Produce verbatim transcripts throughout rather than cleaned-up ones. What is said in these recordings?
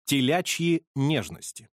Телячьи нежности.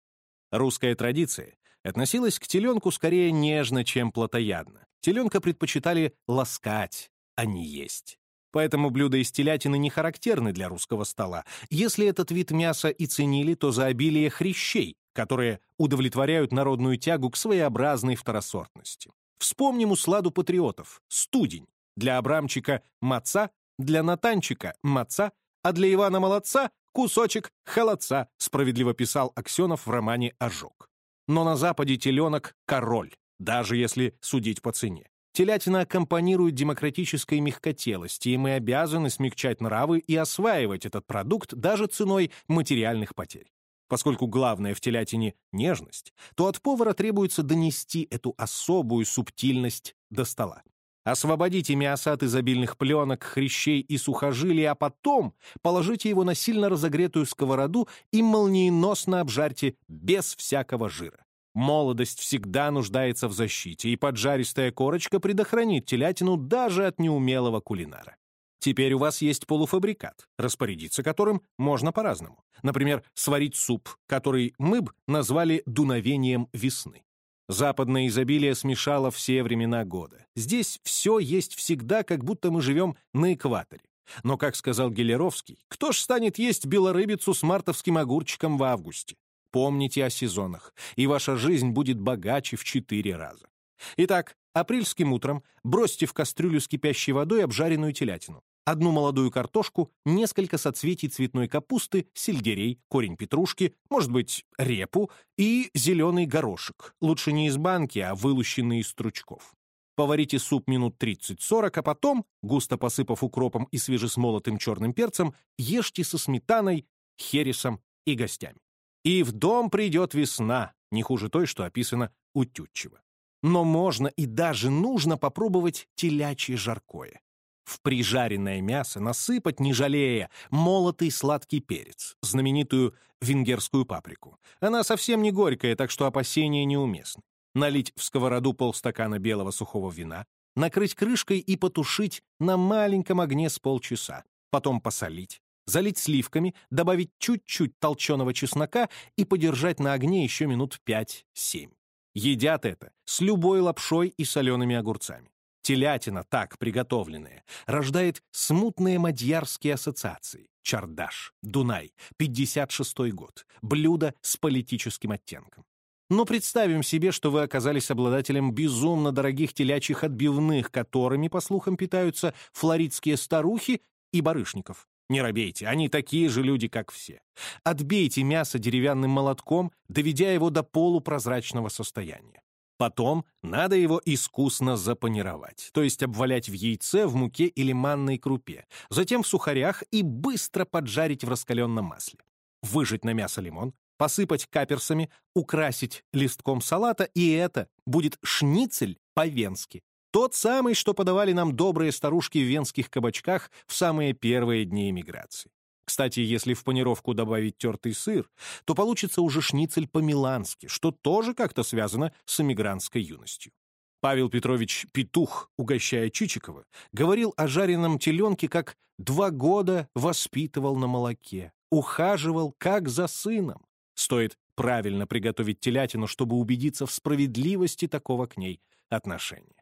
Русская традиция относилась к теленку скорее нежно, чем плотоядно. Теленка предпочитали ласкать, а не есть. Поэтому блюда из телятины не характерны для русского стола. Если этот вид мяса и ценили, то за обилие хрящей, которые удовлетворяют народную тягу к своеобразной второсортности. Вспомним усладу патриотов — студень. Для Абрамчика — маца, для Натанчика — маца, а для Ивана Молодца — кусочек холодца, справедливо писал Аксенов в романе «Ожог». Но на Западе теленок — король, даже если судить по цене. Телятина аккомпанирует демократической мягкотелости, и мы обязаны смягчать нравы и осваивать этот продукт даже ценой материальных потерь. Поскольку главное в телятине — нежность, то от повара требуется донести эту особую субтильность до стола. Освободите мясо от изобильных пленок, хрящей и сухожилий, а потом положите его на сильно разогретую сковороду и молниеносно обжарьте без всякого жира. Молодость всегда нуждается в защите, и поджаристая корочка предохранит телятину даже от неумелого кулинара. Теперь у вас есть полуфабрикат, распорядиться которым можно по-разному. Например, сварить суп, который мы б назвали дуновением весны. Западное изобилие смешало все времена года. Здесь все есть всегда, как будто мы живем на экваторе. Но, как сказал Гелеровский, кто ж станет есть белорыбицу с мартовским огурчиком в августе? Помните о сезонах, и ваша жизнь будет богаче в четыре раза. Итак, апрельским утром бросьте в кастрюлю с кипящей водой обжаренную телятину, одну молодую картошку, несколько соцветий цветной капусты, сельдерей, корень петрушки, может быть, репу и зеленый горошек, лучше не из банки, а вылущенный из стручков. Поварите суп минут тридцать-сорок, а потом, густо посыпав укропом и свежесмолотым черным перцем, ешьте со сметаной, хересом и гостями. И в дом придет весна, не хуже той, что описано у Тютчева. Но можно и даже нужно попробовать телячье жаркое. В прижаренное мясо насыпать, не жалея, молотый сладкий перец, знаменитую венгерскую паприку. Она совсем не горькая, так что опасения неуместны. Налить в сковороду полстакана белого сухого вина, накрыть крышкой и потушить на маленьком огне с полчаса. Потом посолить, залить сливками, добавить чуть-чуть толченого чеснока и подержать на огне еще минут пять-семь. Едят это с любой лапшой и солеными огурцами. Телятина, так приготовленная, рождает смутные мадьярские ассоциации. Чардаш, Дунай, пятьдесят шестой год. Блюдо с политическим оттенком. Но представим себе, что вы оказались обладателем безумно дорогих телячьих отбивных, которыми, по слухам, питаются флоридские старухи и барышников. Не робейте, они такие же люди, как все. Отбейте мясо деревянным молотком, доведя его до полупрозрачного состояния. Потом надо его искусно запанировать, то есть обвалять в яйце, в муке или манной крупе, затем в сухарях и быстро поджарить в раскаленном масле. Выжать на мясо лимон, посыпать каперсами, украсить листком салата, и это будет шницель по-венски. Тот самый, что подавали нам добрые старушки в венских кабачках в самые первые дни эмиграции. Кстати, если в панировку добавить тертый сыр, то получится уже шницель по-милански, что тоже как-то связано с эмигрантской юностью. Павел Петрович Петух, угощая Чичикова, говорил о жареном теленке, как два года воспитывал на молоке, ухаживал как за сыном. Стоит правильно приготовить телятину, чтобы убедиться в справедливости такого к ней отношения.